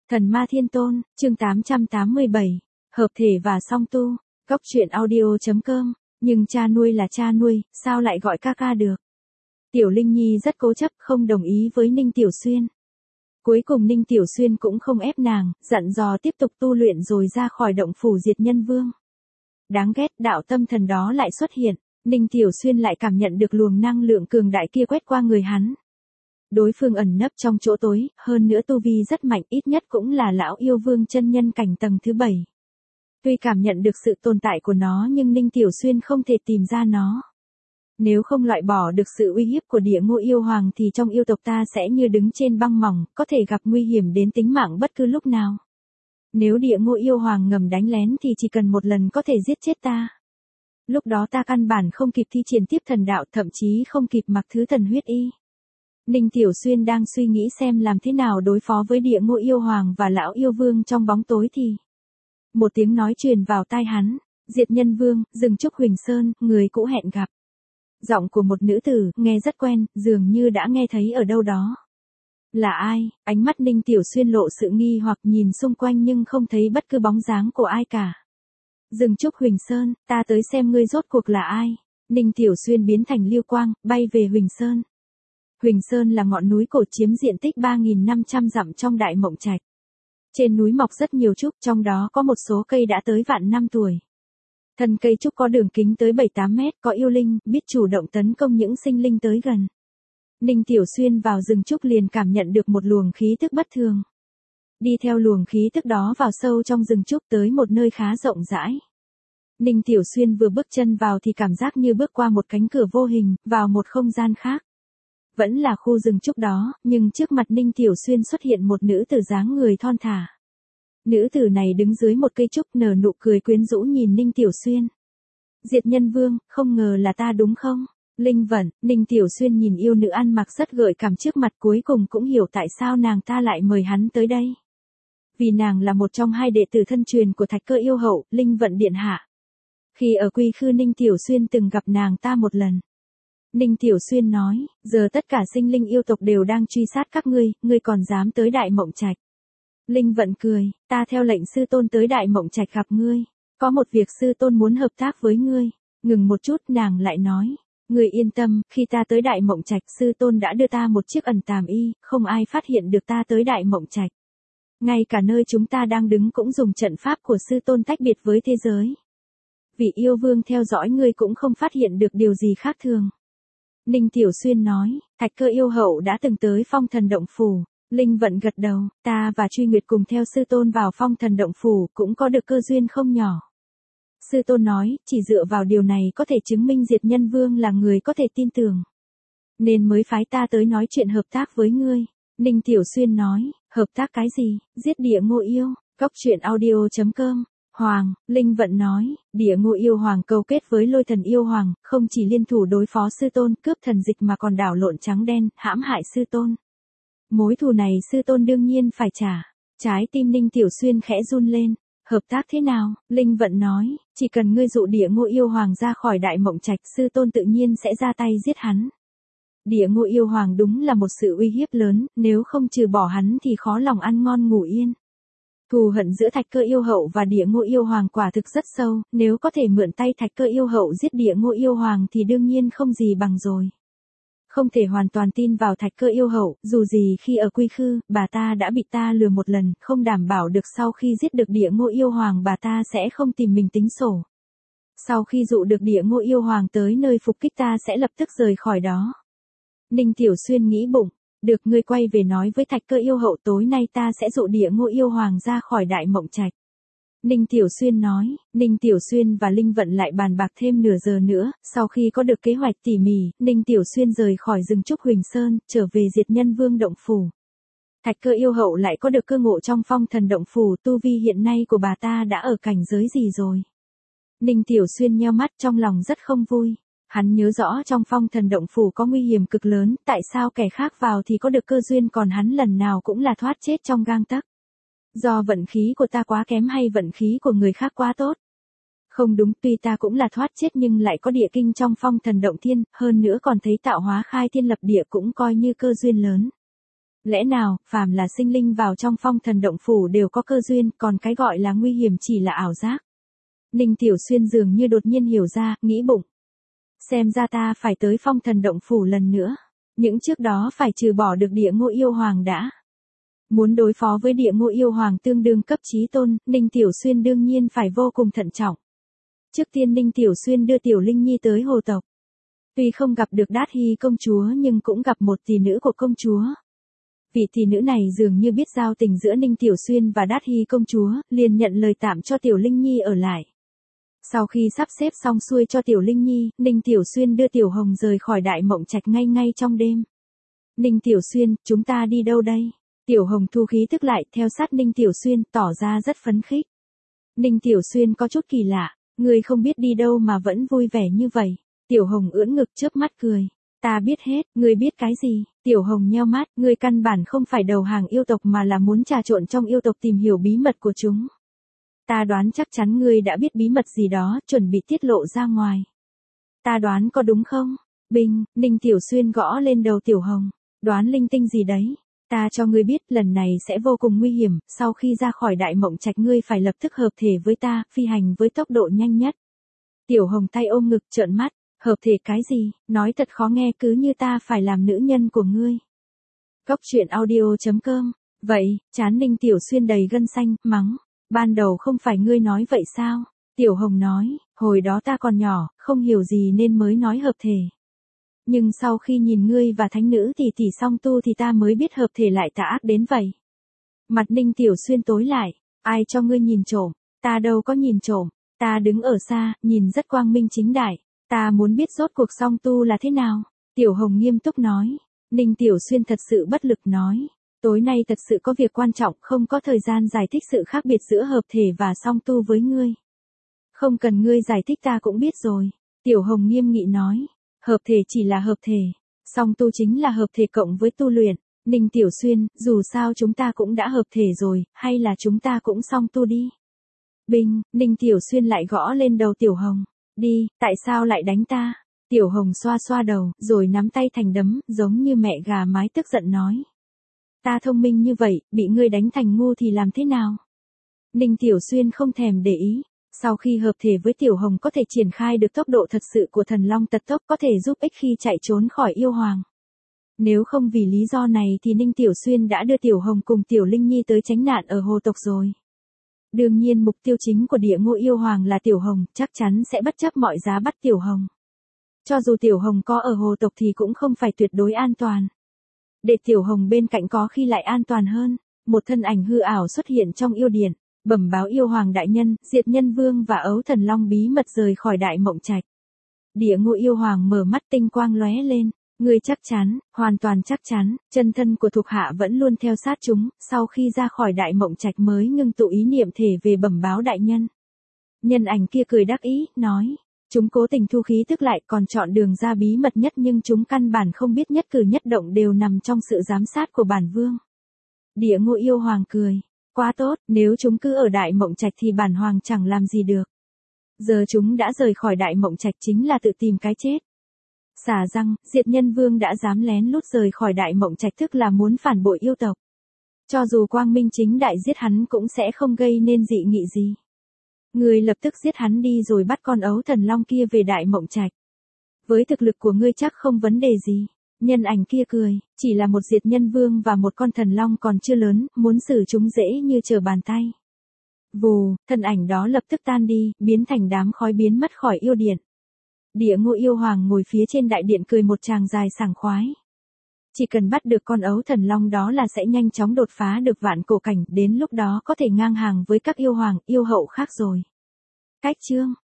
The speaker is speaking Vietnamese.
Thần Ma Thiên Tôn, chương 887, hợp thể và song tu, góc truyện audio.com, nhưng cha nuôi là cha nuôi, sao lại gọi ca ca được? Tiểu Linh Nhi rất cố chấp không đồng ý với Ninh Tiểu Xuyên. Cuối cùng Ninh Tiểu Xuyên cũng không ép nàng, dặn dò tiếp tục tu luyện rồi ra khỏi động phủ Diệt Nhân Vương. Đáng ghét, đạo tâm thần đó lại xuất hiện, Ninh Tiểu Xuyên lại cảm nhận được luồng năng lượng cường đại kia quét qua người hắn. Đối phương ẩn nấp trong chỗ tối, hơn nữa tu vi rất mạnh, ít nhất cũng là lão yêu vương chân nhân cảnh tầng thứ 7. Tuy cảm nhận được sự tồn tại của nó nhưng Ninh Tiểu Xuyên không thể tìm ra nó. Nếu không loại bỏ được sự uy hiếp của Địa Ngô Yêu Hoàng thì trong yêu tộc ta sẽ như đứng trên băng mỏng, có thể gặp nguy hiểm đến tính mạng bất cứ lúc nào. Nếu Địa Ngô Yêu Hoàng ngầm đánh lén thì chỉ cần một lần có thể giết chết ta. Lúc đó ta căn bản không kịp thi triển tiếp thần đạo, thậm chí không kịp mặc thứ thần huyết y. Ninh Tiểu Xuyên đang suy nghĩ xem làm thế nào đối phó với Địa Ngô Yêu Hoàng và lão yêu vương trong bóng tối thì một tiếng nói truyền vào tai hắn, Diệt Nhân Vương, Rừng Trúc Huỳnh Sơn, người cũ hẹn gặp. Giọng của một nữ tử, nghe rất quen, dường như đã nghe thấy ở đâu đó. Là ai? Ánh mắt Ninh Tiểu Xuyên lộ sự nghi hoặc nhìn xung quanh nhưng không thấy bất cứ bóng dáng của ai cả. Rừng Trúc Huỳnh Sơn, ta tới xem ngươi rốt cuộc là ai. Ninh Tiểu Xuyên biến thành lưu quang, bay về Huỳnh Sơn. Huỳnh Sơn là ngọn núi cổ chiếm diện tích 3.500 dặm trong Đại Mộng Trạch. Trên núi mọc rất nhiều trúc, trong đó có một số cây đã tới vạn năm tuổi. Thân cây trúc có đường kính tới 7-8 mét, có yêu linh, biết chủ động tấn công những sinh linh tới gần. Ninh Tiểu Xuyên vào rừng trúc liền cảm nhận được một luồng khí tức bất thường. Đi theo luồng khí tức đó vào sâu trong rừng trúc tới một nơi khá rộng rãi. Ninh Tiểu Xuyên vừa bước chân vào thì cảm giác như bước qua một cánh cửa vô hình, vào một không gian khác. Vẫn là khu rừng trúc đó, nhưng trước mặt Ninh Tiểu Xuyên xuất hiện một nữ tử dáng người thon thả. Nữ tử này đứng dưới một cây trúc nở nụ cười quyến rũ nhìn Ninh Tiểu Xuyên. Diệt Nhân Vương, không ngờ là ta đúng không? Linh Vận, Ninh Tiểu Xuyên nhìn yêu nữ ăn mặc rất gợi cảm trước mặt cuối cùng cũng hiểu tại sao nàng ta lại mời hắn tới đây. Vì nàng là một trong hai đệ tử thân truyền của Thạch Cơ Yêu Hậu, Linh Vận Điện Hạ. Khi ở Quy Khư Ninh Tiểu Xuyên từng gặp nàng ta một lần. Ninh Tiểu Xuyên nói, giờ tất cả sinh linh yêu tộc đều đang truy sát các ngươi còn dám tới Đại Mộng Trạch. Linh Vận cười, ta theo lệnh sư tôn tới Đại Mộng Trạch gặp ngươi. Có một việc sư tôn muốn hợp tác với ngươi. Ngừng một chút nàng lại nói, ngươi yên tâm, khi ta tới Đại Mộng Trạch sư tôn đã đưa ta một chiếc ẩn tàm y, không ai phát hiện được ta tới Đại Mộng Trạch. Ngay cả nơi chúng ta đang đứng cũng dùng trận pháp của sư tôn tách biệt với thế giới. Vị yêu vương theo dõi ngươi cũng không phát hiện được điều gì khác thường. Ninh Tiểu Xuyên nói, Thạch Cơ Yêu Hậu đã từng tới Phong Thần Động Phủ. Linh Vận gật đầu, ta và Truy Nguyệt cùng theo sư tôn vào Phong Thần Động Phủ cũng có được cơ duyên không nhỏ. Sư tôn nói, chỉ dựa vào điều này có thể chứng minh Diệt Nhân Vương là người có thể tin tưởng. Nên mới phái ta tới nói chuyện hợp tác với ngươi. Ninh Tiểu Xuyên nói, hợp tác cái gì, giết Địa Ngô Yêu, góc truyện audio.com. Hoàng, Linh Vận nói, Địa Ngô Yêu Hoàng câu kết với Lôi Thần Yêu Hoàng, không chỉ liên thủ đối phó sư tôn cướp thần dịch mà còn đảo lộn trắng đen, hãm hại sư tôn. Mối thù này sư tôn đương nhiên phải trả. Trái tim Ninh Tiểu Xuyên khẽ run lên. Hợp tác thế nào? Linh Vận nói, chỉ cần ngươi dụ Địa Ngô Yêu Hoàng ra khỏi Đại Mộng Trạch sư tôn tự nhiên sẽ ra tay giết hắn. Địa Ngô Yêu Hoàng đúng là một sự uy hiếp lớn, nếu không trừ bỏ hắn thì khó lòng ăn ngon ngủ yên. Thù hận giữa Thạch Cơ Yêu Hậu và Địa Ngô Yêu Hoàng quả thực rất sâu, nếu có thể mượn tay Thạch Cơ Yêu Hậu giết Địa Ngô Yêu Hoàng thì đương nhiên không gì bằng rồi. Không thể hoàn toàn tin vào Thạch Cơ Yêu Hậu, dù gì khi ở Quy Khư, bà ta đã bị ta lừa một lần, không đảm bảo được sau khi giết được Địa Ngô Yêu Hoàng bà ta sẽ không tìm mình tính sổ. Sau khi dụ được Địa Ngô Yêu Hoàng tới nơi phục kích ta sẽ lập tức rời khỏi đó. Ninh Tiểu Xuyên nghĩ bụng, được ngươi quay về nói với Thạch Cơ Yêu Hậu tối nay ta sẽ dụ Địa Ngô Yêu Hoàng ra khỏi Đại Mộng Trạch. Ninh Tiểu Xuyên nói, Ninh Tiểu Xuyên và Linh Vận lại bàn bạc thêm nửa giờ nữa, sau khi có được kế hoạch tỉ mỉ, Ninh Tiểu Xuyên rời khỏi rừng trúc Huỳnh Sơn, trở về Diệt Nhân Vương Động Phủ. Thạch Cơ Yêu Hậu lại có được cơ ngộ trong Phong Thần Động Phủ, tu vi hiện nay của bà ta đã ở cảnh giới gì rồi? Ninh Tiểu Xuyên nheo mắt trong lòng rất không vui. Hắn nhớ rõ trong Phong Thần Động Phủ có nguy hiểm cực lớn, tại sao kẻ khác vào thì có được cơ duyên còn hắn lần nào cũng là thoát chết trong gang tấc. Do vận khí của ta quá kém hay vận khí của người khác quá tốt? Không đúng, tuy ta cũng là thoát chết nhưng lại có địa kinh trong Phong Thần Động Thiên, hơn nữa còn thấy tạo hóa khai thiên lập địa cũng coi như cơ duyên lớn. Lẽ nào, phàm là sinh linh vào trong Phong Thần Động Phủ đều có cơ duyên, còn cái gọi là nguy hiểm chỉ là ảo giác. Ninh Tiểu Xuyên dường như đột nhiên hiểu ra, nghĩ bụng. Xem ra ta phải tới Phong Thần Động Phủ lần nữa. Những trước đó phải trừ bỏ được Địa Ngô Yêu Hoàng đã. Muốn đối phó với Địa Ngô Yêu Hoàng tương đương cấp chí tôn, Ninh Tiểu Xuyên đương nhiên phải vô cùng thận trọng. Trước tiên Ninh Tiểu Xuyên đưa Tiểu Linh Nhi tới hồ tộc. Tuy không gặp được Đát Hy công chúa nhưng cũng gặp một tỷ nữ của công chúa. Vị tỷ nữ này dường như biết giao tình giữa Ninh Tiểu Xuyên và Đát Hy công chúa, liền nhận lời tạm cho Tiểu Linh Nhi ở lại. Sau khi sắp xếp xong xuôi cho Tiểu Linh Nhi, Ninh Tiểu Xuyên đưa Tiểu Hồng rời khỏi Đại Mộng Trạch ngay trong đêm. Ninh Tiểu Xuyên, chúng ta đi đâu đây? Tiểu Hồng thu khí tức lại, theo sát Ninh Tiểu Xuyên, tỏ ra rất phấn khích. Ninh Tiểu Xuyên có chút kỳ lạ, ngươi không biết đi đâu mà vẫn vui vẻ như vậy. Tiểu Hồng ưỡn ngực chớp mắt cười. Ta biết hết, ngươi biết cái gì? Tiểu Hồng nheo mắt, ngươi căn bản không phải đầu hàng yêu tộc mà là muốn trà trộn trong yêu tộc tìm hiểu bí mật của chúng. Ta đoán chắc chắn ngươi đã biết bí mật gì đó, chuẩn bị tiết lộ ra ngoài. Ta đoán có đúng không? Binh, Ninh Tiểu Xuyên gõ lên đầu Tiểu Hồng. Đoán linh tinh gì đấy? Ta cho ngươi biết lần này sẽ vô cùng nguy hiểm, sau khi ra khỏi Đại Mộng Trạch ngươi phải lập tức hợp thể với ta, phi hành với tốc độ nhanh nhất. Tiểu Hồng tay ôm ngực trợn mắt, hợp thể cái gì, nói thật khó nghe, cứ như ta phải làm nữ nhân của ngươi. Cốc truyện audio.com. Vậy, trán Ninh Tiểu Xuyên đầy gân xanh, mắng. Ban đầu không phải ngươi nói vậy sao? Tiểu Hồng nói, hồi đó ta còn nhỏ, không hiểu gì nên mới nói hợp thể. Nhưng sau khi nhìn ngươi và thánh nữ tỷ song tu thì ta mới biết hợp thể lại tà ác đến vậy. Mặt Ninh Tiểu Xuyên tối lại, ai cho ngươi nhìn trộm, ta đâu có nhìn trộm, ta đứng ở xa, nhìn rất quang minh chính đại, ta muốn biết rốt cuộc song tu là thế nào. Tiểu Hồng nghiêm túc nói, Ninh Tiểu Xuyên thật sự bất lực nói, tối nay thật sự có việc quan trọng, không có thời gian giải thích sự khác biệt giữa hợp thể và song tu với ngươi. Không cần ngươi giải thích ta cũng biết rồi. Tiểu Hồng nghiêm nghị nói. Hợp thể chỉ là hợp thể, song tu chính là hợp thể cộng với tu luyện. Ninh Tiểu Xuyên, dù sao chúng ta cũng đã hợp thể rồi, hay là chúng ta cũng song tu đi. Binh, Ninh Tiểu Xuyên lại gõ lên đầu Tiểu Hồng. Đi, tại sao lại đánh ta? Tiểu Hồng xoa xoa đầu, rồi nắm tay thành đấm, giống như mẹ gà mái tức giận nói. Ta thông minh như vậy, bị ngươi đánh thành ngu thì làm thế nào? Ninh Tiểu Xuyên không thèm để ý. Sau khi hợp thể với Tiểu Hồng có thể triển khai được tốc độ thật sự của thần long tật tốc, có thể giúp ích khi chạy trốn khỏi yêu hoàng. Nếu không vì lý do này thì Ninh Tiểu Xuyên đã đưa Tiểu Hồng cùng Tiểu Linh Nhi tới tránh nạn ở hồ tộc rồi. Đương nhiên mục tiêu chính của Địa Ngô Yêu Hoàng là Tiểu Hồng, chắc chắn sẽ bất chấp mọi giá bắt Tiểu Hồng. Cho dù Tiểu Hồng có ở hồ tộc thì cũng không phải tuyệt đối an toàn. Để Tiểu Hồng bên cạnh có khi lại an toàn hơn. Một thân ảnh hư ảo xuất hiện trong yêu điện. Bẩm báo yêu hoàng đại nhân, Diệt Nhân Vương và Ấu Thần Long bí mật rời khỏi Đại Mộng Trạch. Địa Ngô Yêu Hoàng mở mắt tinh quang lóe lên, ngươi chắc chắn, hoàn toàn chắc chắn, chân thân của thuộc hạ vẫn luôn theo sát chúng, sau khi ra khỏi Đại Mộng Trạch mới ngưng tụ ý niệm thể về bẩm báo đại nhân. Nhân ảnh kia cười đắc ý, nói, chúng cố tình thu khí tức lại còn chọn đường ra bí mật nhất nhưng chúng căn bản không biết nhất cử nhất động đều nằm trong sự giám sát của bản vương. Địa Ngô Yêu Hoàng cười. Quá tốt, nếu chúng cứ ở Đại Mộng Trạch thì bản hoàng chẳng làm gì được. Giờ chúng đã rời khỏi Đại Mộng Trạch chính là tự tìm cái chết. Xả răng, Diệt Nhân Vương đã dám lén lút rời khỏi Đại Mộng Trạch tức là muốn phản bội yêu tộc. Cho dù quang minh chính đại giết hắn cũng sẽ không gây nên dị nghị gì. Ngươi lập tức giết hắn đi rồi bắt con Ấu Thần Long kia về Đại Mộng Trạch. Với thực lực của ngươi chắc không vấn đề gì. Nhân ảnh kia cười, chỉ là một Diệt Nhân Vương và một con thần long còn chưa lớn, muốn xử chúng dễ như trở bàn tay. Vù, thân ảnh đó lập tức tan đi, biến thành đám khói biến mất khỏi yêu điện. Địa Ngô Yêu Hoàng ngồi phía trên đại điện cười một tràng dài sảng khoái. Chỉ cần bắt được con Ấu Thần Long đó là sẽ nhanh chóng đột phá được vạn cổ cảnh, đến lúc đó có thể ngang hàng với các yêu hoàng, yêu hậu khác rồi. Cách chương